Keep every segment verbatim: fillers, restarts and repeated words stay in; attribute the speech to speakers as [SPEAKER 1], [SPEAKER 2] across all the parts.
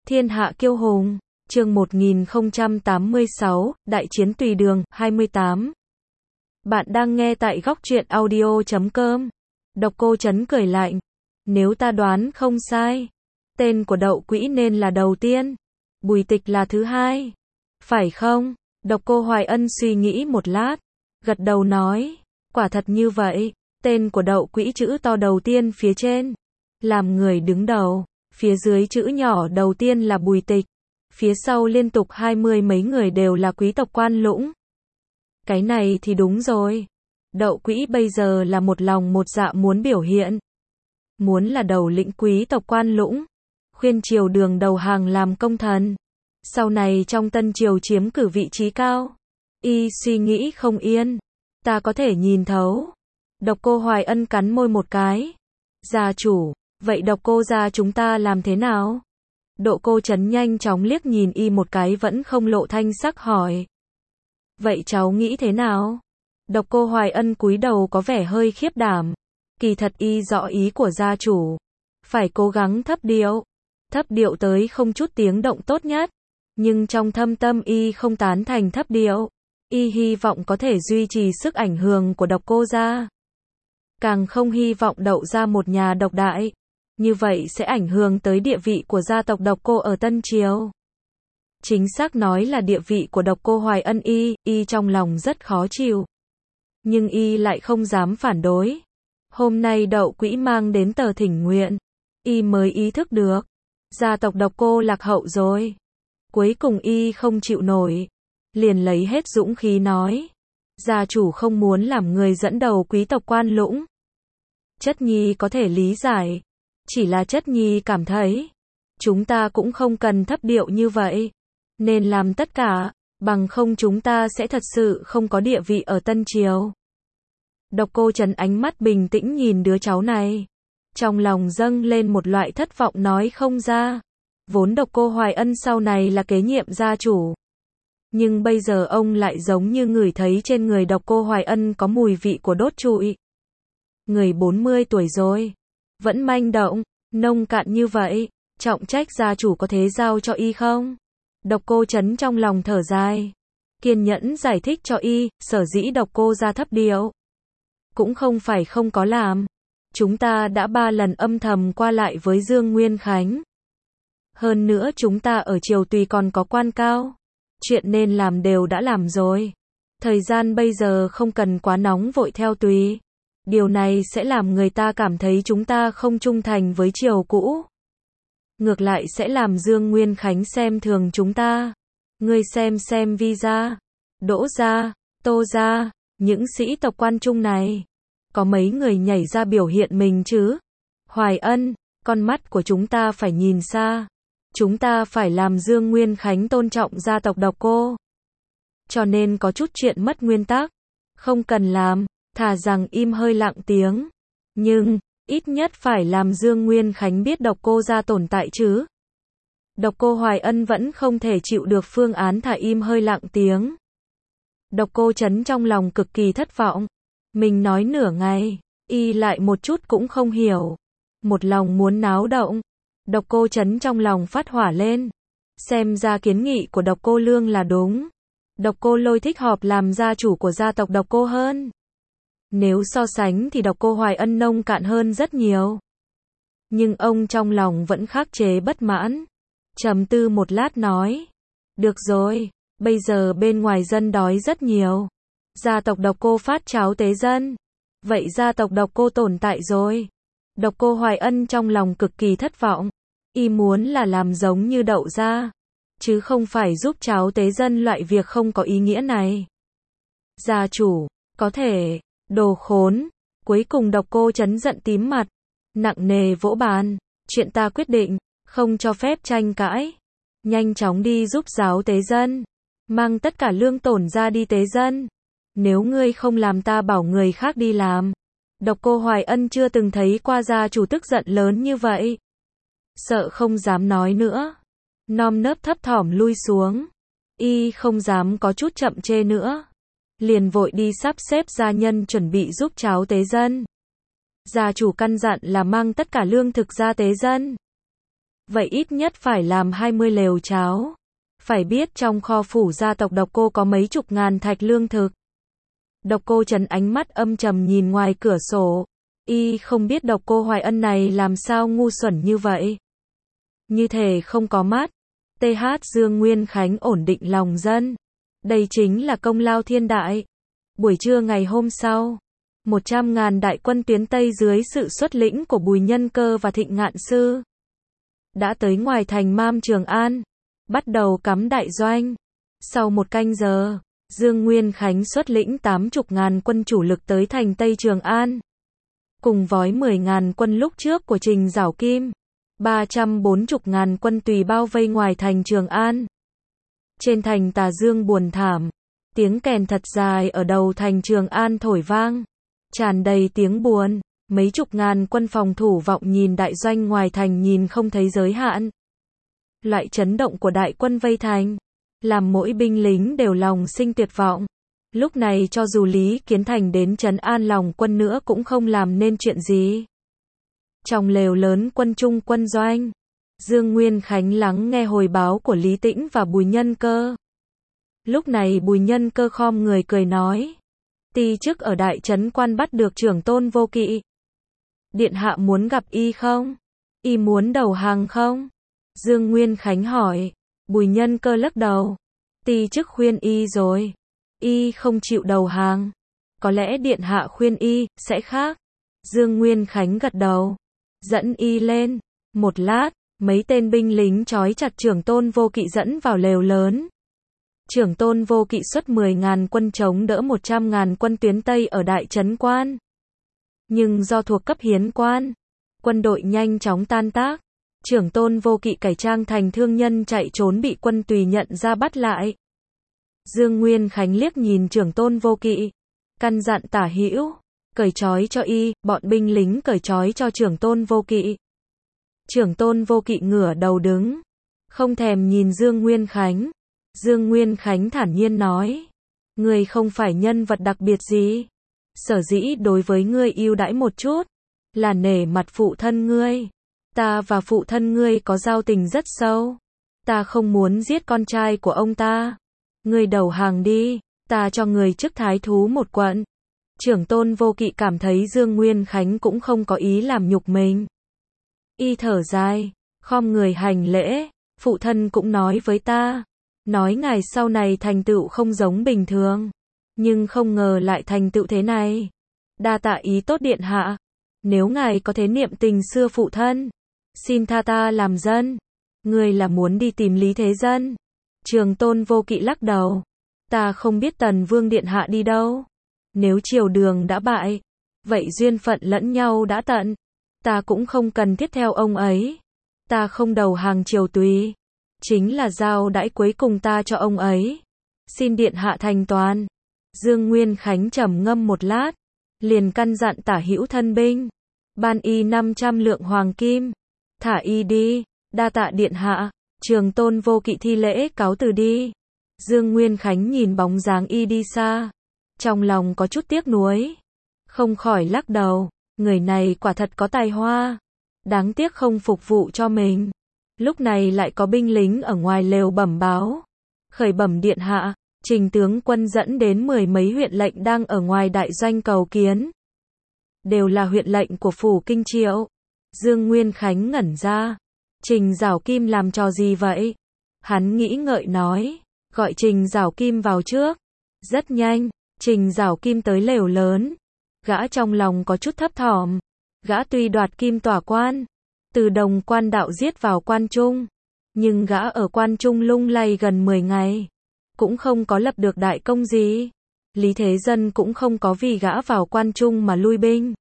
[SPEAKER 1] Thiên hạ kiêu hùng, chương một nghìn không trăm tám mươi sáu, Đại chiến tùy đường, hai mươi tám. Bạn đang nghe tại góc truyện audio chấm com. Độc Cô Trấn cười lạnh. Nếu ta đoán không sai, tên của Đậu Quỹ nên là đầu tiên, Bùi Tịch là thứ hai. Phải không? Độc Cô Hoài Ân suy nghĩ một lát, gật đầu nói, quả thật như vậy, tên của Đậu Quỹ chữ to đầu tiên phía trên, làm người đứng đầu, phía dưới chữ nhỏ đầu tiên là Bùi Tịch, phía sau liên tục hai mươi mấy người đều là quý tộc Quan Lũng. Cái này thì đúng rồi. Đậu Quỹ bây giờ là một lòng một dạ muốn biểu hiện, muốn là đầu lĩnh quý tộc Quan Lũng, khuyên triều đường đầu hàng làm công thần, sau này trong Tân Triều chiếm cử vị trí cao. Y suy nghĩ không yên, ta có thể nhìn thấu. Độc Cô Hoài Ân cắn môi một cái. Gia chủ, vậy Độc Cô gia chúng ta làm thế nào? Đỗ Cô Trấn nhanh chóng liếc nhìn Y một cái vẫn không lộ thanh sắc hỏi. Vậy cháu nghĩ thế nào? Độc Cô Hoài Ân cúi đầu có vẻ hơi khiếp đảm. Kỳ thật Y rõ ý của gia chủ, phải cố gắng thấp điệu, thấp điệu tới không chút tiếng động tốt nhất. Nhưng trong thâm tâm Y không tán thành thấp điệu. Y hy vọng có thể duy trì sức ảnh hưởng của Độc Cô gia, càng không hy vọng đậu ra một nhà độc đại, như vậy sẽ ảnh hưởng tới địa vị của gia tộc Độc Cô ở Tân Triều. Chính xác nói là địa vị của Độc Cô Hoài Ân. Y, Y trong lòng rất khó chịu, nhưng Y lại không dám phản đối. Hôm nay Đậu Quỹ mang đến tờ thỉnh nguyện, Y mới ý thức được, gia tộc Độc Cô lạc hậu rồi. Cuối cùng Y không chịu nổi, liền lấy hết dũng khí nói, gia chủ không muốn làm người dẫn đầu quý tộc Quan Lũng. Chất nhi có thể lý giải, chỉ là chất nhi cảm thấy, chúng ta cũng không cần thấp điệu như vậy, nên làm tất cả, bằng không chúng ta sẽ thật sự không có địa vị ở Tân Triều. Độc Cô Trấn ánh mắt bình tĩnh nhìn đứa cháu này, trong lòng dâng lên một loại thất vọng nói không ra. Vốn Độc Cô Hoài Ân sau này là kế nhiệm gia chủ, nhưng bây giờ ông lại giống như ngửi thấy trên người Độc Cô Hoài Ân có mùi vị của đốt trụi. Người bốn mươi tuổi rồi, vẫn manh động, nông cạn như vậy, trọng trách gia chủ có thế giao cho Y không? Độc Cô Trấn trong lòng thở dài, kiên nhẫn giải thích cho Y, sở dĩ Độc Cô gia thấp điệu, cũng không phải không có làm. Chúng ta đã ba lần âm thầm qua lại với Dương Nguyên Khánh. Hơn nữa chúng ta ở triều tùy còn có quan cao. Chuyện nên làm đều đã làm rồi. Thời gian bây giờ không cần quá nóng vội theo tùy. Điều này sẽ làm người ta cảm thấy chúng ta không trung thành với triều cũ. Ngược lại sẽ làm Dương Nguyên Khánh xem thường chúng ta. Ngươi xem xem Vi gia, Đỗ gia, Tô gia, những sĩ tộc quan trung này, có mấy người nhảy ra biểu hiện mình chứ? Hoài Ân, con mắt của chúng ta phải nhìn xa. Chúng ta phải làm Dương Nguyên Khánh tôn trọng gia tộc Độc Cô. Cho nên có chút chuyện mất nguyên tắc, không cần làm, thà rằng im hơi lặng tiếng. Nhưng, ít nhất phải làm Dương Nguyên Khánh biết Độc Cô gia tồn tại chứ. Độc Cô Hoài Ân vẫn không thể chịu được phương án thà im hơi lặng tiếng. Độc Cô Trấn trong lòng cực kỳ thất vọng. Mình nói nửa ngày, Y lại một chút cũng không hiểu. Một lòng muốn náo động. Độc Cô Trấn trong lòng phát hỏa lên. Xem ra kiến nghị của Độc Cô Lương là đúng. Độc Cô Lôi thích hợp làm gia chủ của gia tộc Độc Cô hơn. Nếu so sánh thì Độc Cô Hoài Ân nông cạn hơn rất nhiều. Nhưng ông trong lòng vẫn khắc chế bất mãn. Trầm tư một lát nói. Được rồi, bây giờ bên ngoài dân đói rất nhiều. Gia tộc Độc Cô phát cháo tế dân. Vậy gia tộc Độc Cô tồn tại rồi. Độc Cô Hoài Ân trong lòng cực kỳ thất vọng. Y muốn là làm giống như Đậu gia, chứ không phải giúp cháo tế dân loại việc không có ý nghĩa này. Gia chủ, có thể, đồ khốn. Cuối cùng Độc Cô Trấn giận tím mặt, nặng nề vỗ bàn. Chuyện ta quyết định, không cho phép tranh cãi. Nhanh chóng đi giúp giáo tế dân, mang tất cả lương tổn ra đi tế dân. Nếu ngươi không làm ta bảo người khác đi làm. Độc Cô Hoài Ân chưa từng thấy qua gia chủ tức giận lớn như vậy. Sợ không dám nói nữa, nom nớp thấp thỏm lui xuống. Y không dám có chút chậm chê nữa, liền vội đi sắp xếp gia nhân chuẩn bị giúp cháo tế dân. Gia chủ căn dặn là mang tất cả lương thực ra tế dân. Vậy ít nhất phải làm hai mươi lều cháo. Phải biết trong kho phủ gia tộc Độc Cô có mấy chục ngàn thạch lương thực. Độc Cô Trấn ánh mắt âm trầm nhìn ngoài cửa sổ. Y không biết Độc Cô Hoài Ân này làm sao ngu xuẩn như vậy. Như thể không có mắt. tê hát Dương Nguyên Khánh ổn định lòng dân. Đây chính là công lao thiên đại. Buổi trưa ngày hôm sau, một trăm ngàn đại quân tuyến Tây dưới sự xuất lĩnh của Bùi Nhân Cơ và Thịnh Ngạn Sư đã tới ngoài thành Mam Trường An, bắt đầu cắm đại doanh. Sau một canh giờ, Dương Nguyên Khánh xuất lĩnh tám chục ngàn quân chủ lực tới thành Tây Trường An. Cùng với mười ngàn quân lúc trước của Trình Giảo Kim, ba trăm bốn mươi ngàn quân tùy bao vây ngoài thành Trường An. Trên thành Tà Dương buồn thảm, tiếng kèn thật dài ở đầu thành Trường An thổi vang, tràn đầy tiếng buồn. Mấy chục ngàn quân phòng thủ vọng nhìn đại doanh ngoài thành nhìn không thấy giới hạn. Loại chấn động của đại quân vây thành, làm mỗi binh lính đều lòng sinh tuyệt vọng. Lúc này cho dù Lý Kiến Thành đến trấn an lòng quân nữa cũng không làm nên chuyện gì. Trong lều lớn quân trung quân doanh, Dương Nguyên Khánh lắng nghe hồi báo của Lý Tĩnh và Bùi Nhân Cơ. Lúc này Bùi Nhân Cơ khom người cười nói. Ti chức ở đại trấn quan bắt được trưởng tôn Vô Kỵ. Điện hạ muốn gặp y không? Y muốn đầu hàng không? Dương Nguyên Khánh hỏi. Bùi Nhân Cơ lắc đầu. Ti chức khuyên y rồi. Y không chịu đầu hàng. Có lẽ điện hạ khuyên y, sẽ khác. Dương Nguyên Khánh gật đầu. Dẫn y lên. Một lát, mấy tên binh lính trói chặt trưởng tôn Vô Kỵ dẫn vào lều lớn. Trưởng tôn Vô Kỵ xuất mười ngàn quân chống đỡ một trăm ngàn quân tuyến Tây ở đại trấn quan. Nhưng do thuộc cấp hiến quan, quân đội nhanh chóng tan tác. Trưởng tôn Vô Kỵ cải trang thành thương nhân chạy trốn bị quân tùy nhận ra bắt lại. Dương Nguyên Khánh liếc nhìn trưởng tôn Vô Kỵ, căn dặn Tả Hữu, cởi trói cho y, bọn binh lính cởi trói cho trưởng tôn Vô Kỵ. Trưởng tôn Vô Kỵ ngửa đầu đứng, không thèm nhìn Dương Nguyên Khánh. Dương Nguyên Khánh thản nhiên nói, ngươi không phải nhân vật đặc biệt gì. Sở dĩ đối với ngươi ưu đãi một chút, là nể mặt phụ thân ngươi. Ta và phụ thân ngươi có giao tình rất sâu. Ta không muốn giết con trai của ông ta. Ngươi đầu hàng đi, ta cho ngươi chức thái thú một quận. Trưởng tôn Vô Kỵ cảm thấy Dương Nguyên Khánh cũng không có ý làm nhục mình. Y thở dài, khom người hành lễ, phụ thân cũng nói với ta, nói ngài sau này thành tựu không giống bình thường, nhưng không ngờ lại thành tựu thế này. Đa tạ ý tốt điện hạ, nếu ngài có thế niệm tình xưa phụ thân, xin tha ta làm dân. Ngươi là muốn đi tìm Lý Thế Dân? Trường tôn Vô Kỵ lắc đầu, ta không biết Tần Vương điện hạ đi đâu. Nếu triều đường đã bại, vậy duyên phận lẫn nhau đã tận, ta cũng không cần thiết theo ông ấy. Ta không đầu hàng triều tùy, chính là giao đãi cuối cùng ta cho ông ấy. Xin điện hạ thành toàn. Dương Nguyên Khánh trầm ngâm một lát, liền căn dặn Tả Hữu thân binh, ban y năm trăm lượng hoàng kim, thả y đi. Đa tạ điện hạ. Trường tôn Vô Kỵ thi lễ cáo từ đi. Dương Nguyên Khánh nhìn bóng dáng y đi xa, trong lòng có chút tiếc nuối, không khỏi lắc đầu, người này quả thật có tài hoa, đáng tiếc không phục vụ cho mình. Lúc này lại có binh lính ở ngoài lều bẩm báo, khởi bẩm điện hạ, Trình tướng quân dẫn đến mười mấy huyện lệnh đang ở ngoài đại doanh cầu kiến. Đều là huyện lệnh của phủ Kinh Triệu. Dương Nguyên Khánh ngẩn ra, Trình Giảo Kim làm trò gì vậy? Hắn nghĩ ngợi nói, gọi Trình Giảo Kim vào trước. Rất nhanh, Trình Giảo Kim tới lều lớn. Gã trong lòng có chút thấp thỏm. Gã tuy đoạt kim tỏa quan, từ Đồng Quan đạo giết vào quan trung, nhưng gã ở quan trung lung lay gần mười ngày, cũng không có lập được đại công gì. Lý Thế Dân cũng không có vì gã vào quan trung mà lui binh.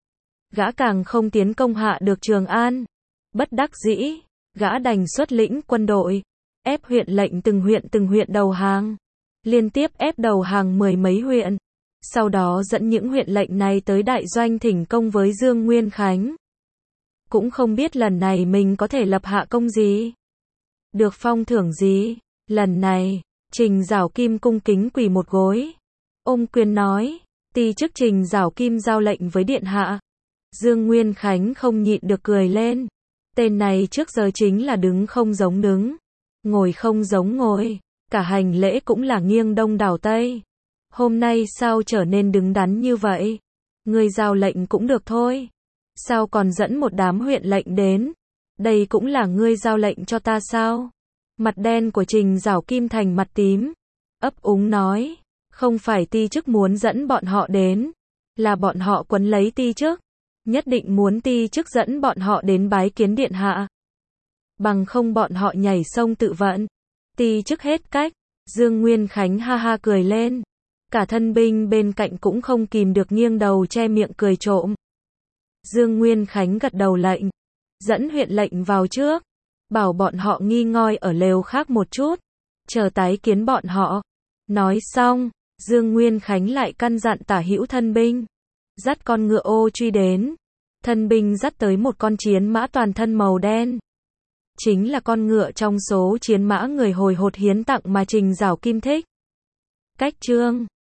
[SPEAKER 1] Gã càng không tiến công hạ được Trường An. Bất đắc dĩ, gã đành xuất lĩnh quân đội, ép huyện lệnh từng huyện từng huyện đầu hàng, liên tiếp ép đầu hàng mười mấy huyện, sau đó dẫn những huyện lệnh này tới đại doanh thỉnh công với Dương Nguyên Khánh. Cũng không biết lần này mình có thể lập hạ công gì, được phong thưởng gì. Lần này, Trình Giảo Kim cung kính quỳ một gối, ôm quyền nói, ti chức Trình Giảo Kim giao lệnh với điện hạ. Dương Nguyên Khánh không nhịn được cười lên. Tên này trước giờ chính là đứng không giống đứng, ngồi không giống ngồi, cả hành lễ cũng là nghiêng đông đảo tây. Hôm nay sao trở nên đứng đắn như vậy? Ngươi giao lệnh cũng được thôi. Sao còn dẫn một đám huyện lệnh đến? Đây cũng là ngươi giao lệnh cho ta sao? Mặt đen của Trình Giảo Kim thành mặt tím, ấp úng nói, không phải ti chức muốn dẫn bọn họ đến, là bọn họ quấn lấy ti chức, nhất định muốn ti chức dẫn bọn họ đến bái kiến điện hạ. Bằng không bọn họ nhảy sông tự vận. Ti chức hết cách. Dương Nguyên Khánh ha ha cười lên. Cả thân binh bên cạnh cũng không kìm được nghiêng đầu che miệng cười trộm. Dương Nguyên Khánh gật đầu lệnh, dẫn huyện lệnh vào trước, bảo bọn họ nghi ngơi ở lều khác một chút, chờ tái kiến bọn họ. Nói xong, Dương Nguyên Khánh lại căn dặn tả hữu thân binh, dắt con ngựa ô truy đến. Thân binh dắt tới một con chiến mã toàn thân màu đen. Chính là con ngựa trong số chiến mã người hồi hột hiến tặng mà Trình Giảo Kim thích. Cách chương